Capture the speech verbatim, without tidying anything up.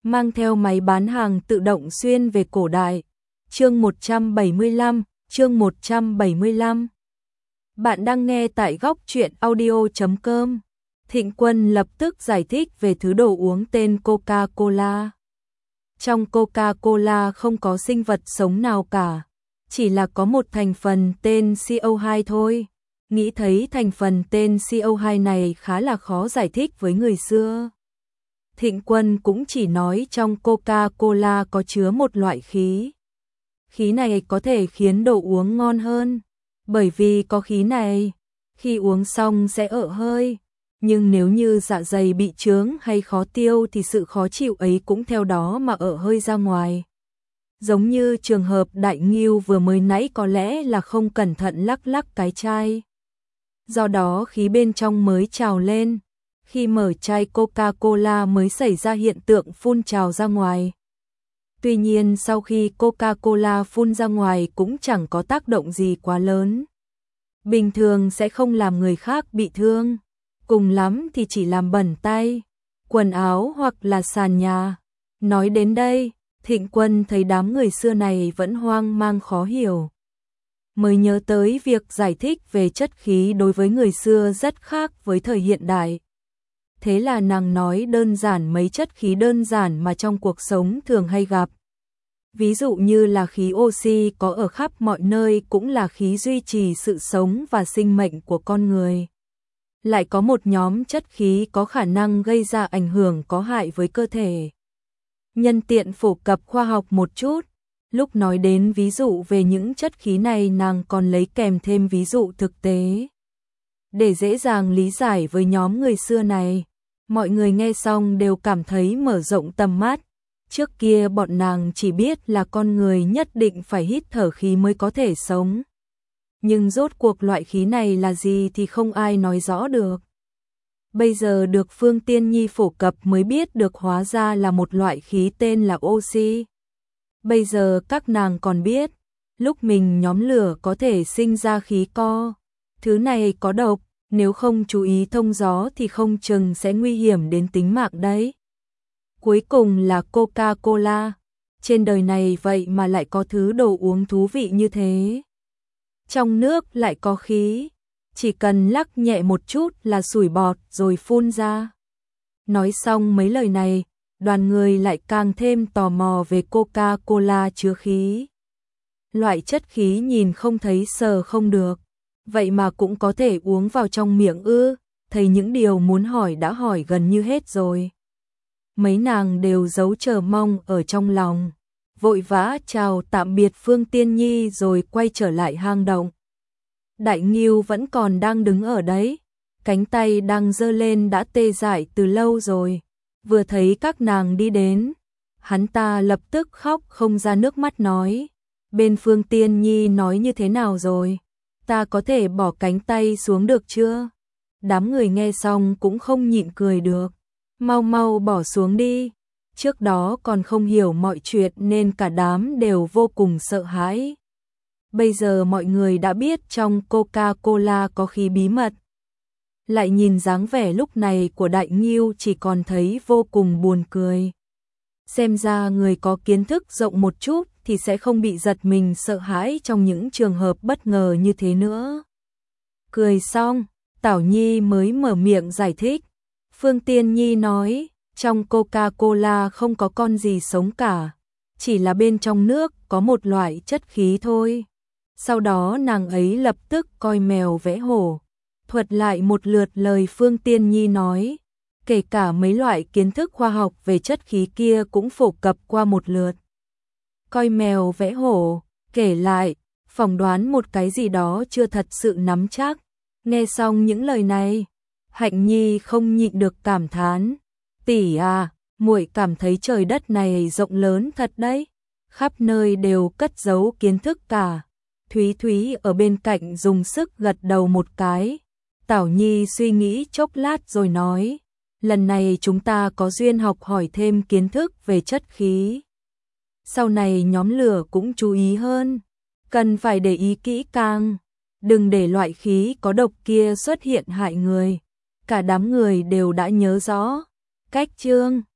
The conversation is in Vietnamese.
mang theo máy bán hàng tự động xuyên về cổ đại. Chương một trăm bảy mươi lăm, chương một trăm bảy mươi lăm. Bạn đang nghe tại góc truyện audio chấm com. Thịnh Quân lập tức giải thích về thứ đồ uống tên Coca-Cola. Trong Coca-Cola không có sinh vật sống nào cả, chỉ là có một thành phần tên xê o hai thôi. Nghĩ thấy thành phần tên xê o hai này khá là khó giải thích với người xưa. Thịnh Quân cũng chỉ nói trong Coca-Cola có chứa một loại khí. Khí này có thể khiến đồ uống ngon hơn. Bởi vì có khí này, khi uống xong sẽ ợ hơi. Nhưng nếu như dạ dày bị chướng hay khó tiêu thì sự khó chịu ấy cũng theo đó mà ợ hơi ra ngoài. Giống như trường hợp Đại Ngưu vừa mới nãy có lẽ là không cẩn thận lắc lắc cái chai. Do đó khí bên trong mới trào lên. Khi mở chai Coca-Cola mới xảy ra hiện tượng phun trào ra ngoài. Tuy nhiên sau khi Coca-Cola phun ra ngoài cũng chẳng có tác động gì quá lớn. Bình thường sẽ không làm người khác bị thương. Cùng lắm thì chỉ làm bẩn tay, quần áo hoặc là sàn nhà. Nói đến đây, Thịnh Quân thấy đám người xưa này vẫn hoang mang khó hiểu. Mới nhớ tới việc giải thích về chất khí đối với người xưa rất khác với thời hiện đại. Thế là nàng nói đơn giản mấy chất khí đơn giản mà trong cuộc sống thường hay gặp. Ví dụ như là khí oxy có ở khắp mọi nơi cũng là khí duy trì sự sống và sinh mệnh của con người. Lại có một nhóm chất khí có khả năng gây ra ảnh hưởng có hại với cơ thể. Nhân tiện phổ cập khoa học một chút, lúc nói đến ví dụ về những chất khí này nàng còn lấy kèm thêm ví dụ thực tế. Để dễ dàng lý giải với nhóm người xưa này, mọi người nghe xong đều cảm thấy mở rộng tầm mắt. Trước kia bọn nàng chỉ biết là con người nhất định phải hít thở khí mới có thể sống. Nhưng rốt cuộc loại khí này là gì thì không ai nói rõ được. Bây giờ được Phương Tiên Nhi phổ cập mới biết được hóa ra là một loại khí tên là oxy. Bây giờ các nàng còn biết, lúc mình nhóm lửa có thể sinh ra khí co. Thứ này có độc, nếu không chú ý thông gió thì không chừng sẽ nguy hiểm đến tính mạng đấy. Cuối cùng là Coca-Cola. Trên đời này vậy mà lại có thứ đồ uống thú vị như thế. Trong nước lại có khí, chỉ cần lắc nhẹ một chút là sủi bọt rồi phun ra. Nói xong mấy lời này, đoàn người lại càng thêm tò mò về Coca-Cola chứa khí. Loại chất khí nhìn không thấy sờ không được, vậy mà cũng có thể uống vào trong miệng ư? Thấy những điều muốn hỏi đã hỏi gần như hết rồi. Mấy nàng đều giấu chờ mong ở trong lòng. Vội vã chào tạm biệt Phương Tiên Nhi rồi quay trở lại hang động. Đại Ngưu vẫn còn đang đứng ở đấy, cánh tay đang giơ lên đã tê dại từ lâu rồi. Vừa thấy các nàng đi đến, hắn ta lập tức khóc không ra nước mắt nói. Bên Phương Tiên Nhi nói như thế nào rồi? Ta có thể bỏ cánh tay xuống được chưa? Đám người nghe xong cũng không nhịn cười được. Mau mau bỏ xuống đi. Trước đó còn không hiểu mọi chuyện nên cả đám đều vô cùng sợ hãi. Bây giờ mọi người đã biết trong Coca-Cola có khí bí mật. Lại nhìn dáng vẻ lúc này của Đại Ngưu chỉ còn thấy vô cùng buồn cười. Xem ra người có kiến thức rộng một chút thì sẽ không bị giật mình sợ hãi trong những trường hợp bất ngờ như thế nữa. Cười xong, Tảo Nhi mới mở miệng giải thích. Phương Tiên Nhi nói, trong Coca-Cola không có con gì sống cả, chỉ là bên trong nước có một loại chất khí thôi. Sau đó nàng ấy lập tức coi mèo vẽ hổ, thuật lại một lượt lời Phương Tiên Nhi nói, kể cả mấy loại kiến thức khoa học về chất khí kia cũng phổ cập qua một lượt. Coi mèo vẽ hổ, kể lại, phỏng đoán một cái gì đó chưa thật sự nắm chắc. Nghe xong những lời này, Hạnh Nhi không nhịn được cảm thán, tỷ à, muội cảm thấy trời đất này rộng lớn thật đấy, khắp nơi đều cất giấu kiến thức cả. Thúy Thúy ở bên cạnh dùng sức gật đầu một cái. Tảo Nhi suy nghĩ chốc lát rồi nói, lần này chúng ta có duyên học hỏi thêm kiến thức về chất khí. Sau này nhóm lửa cũng chú ý hơn, cần phải để ý kỹ càng, đừng để loại khí có độc kia xuất hiện hại người. Cả đám người đều đã nhớ rõ. Cách chương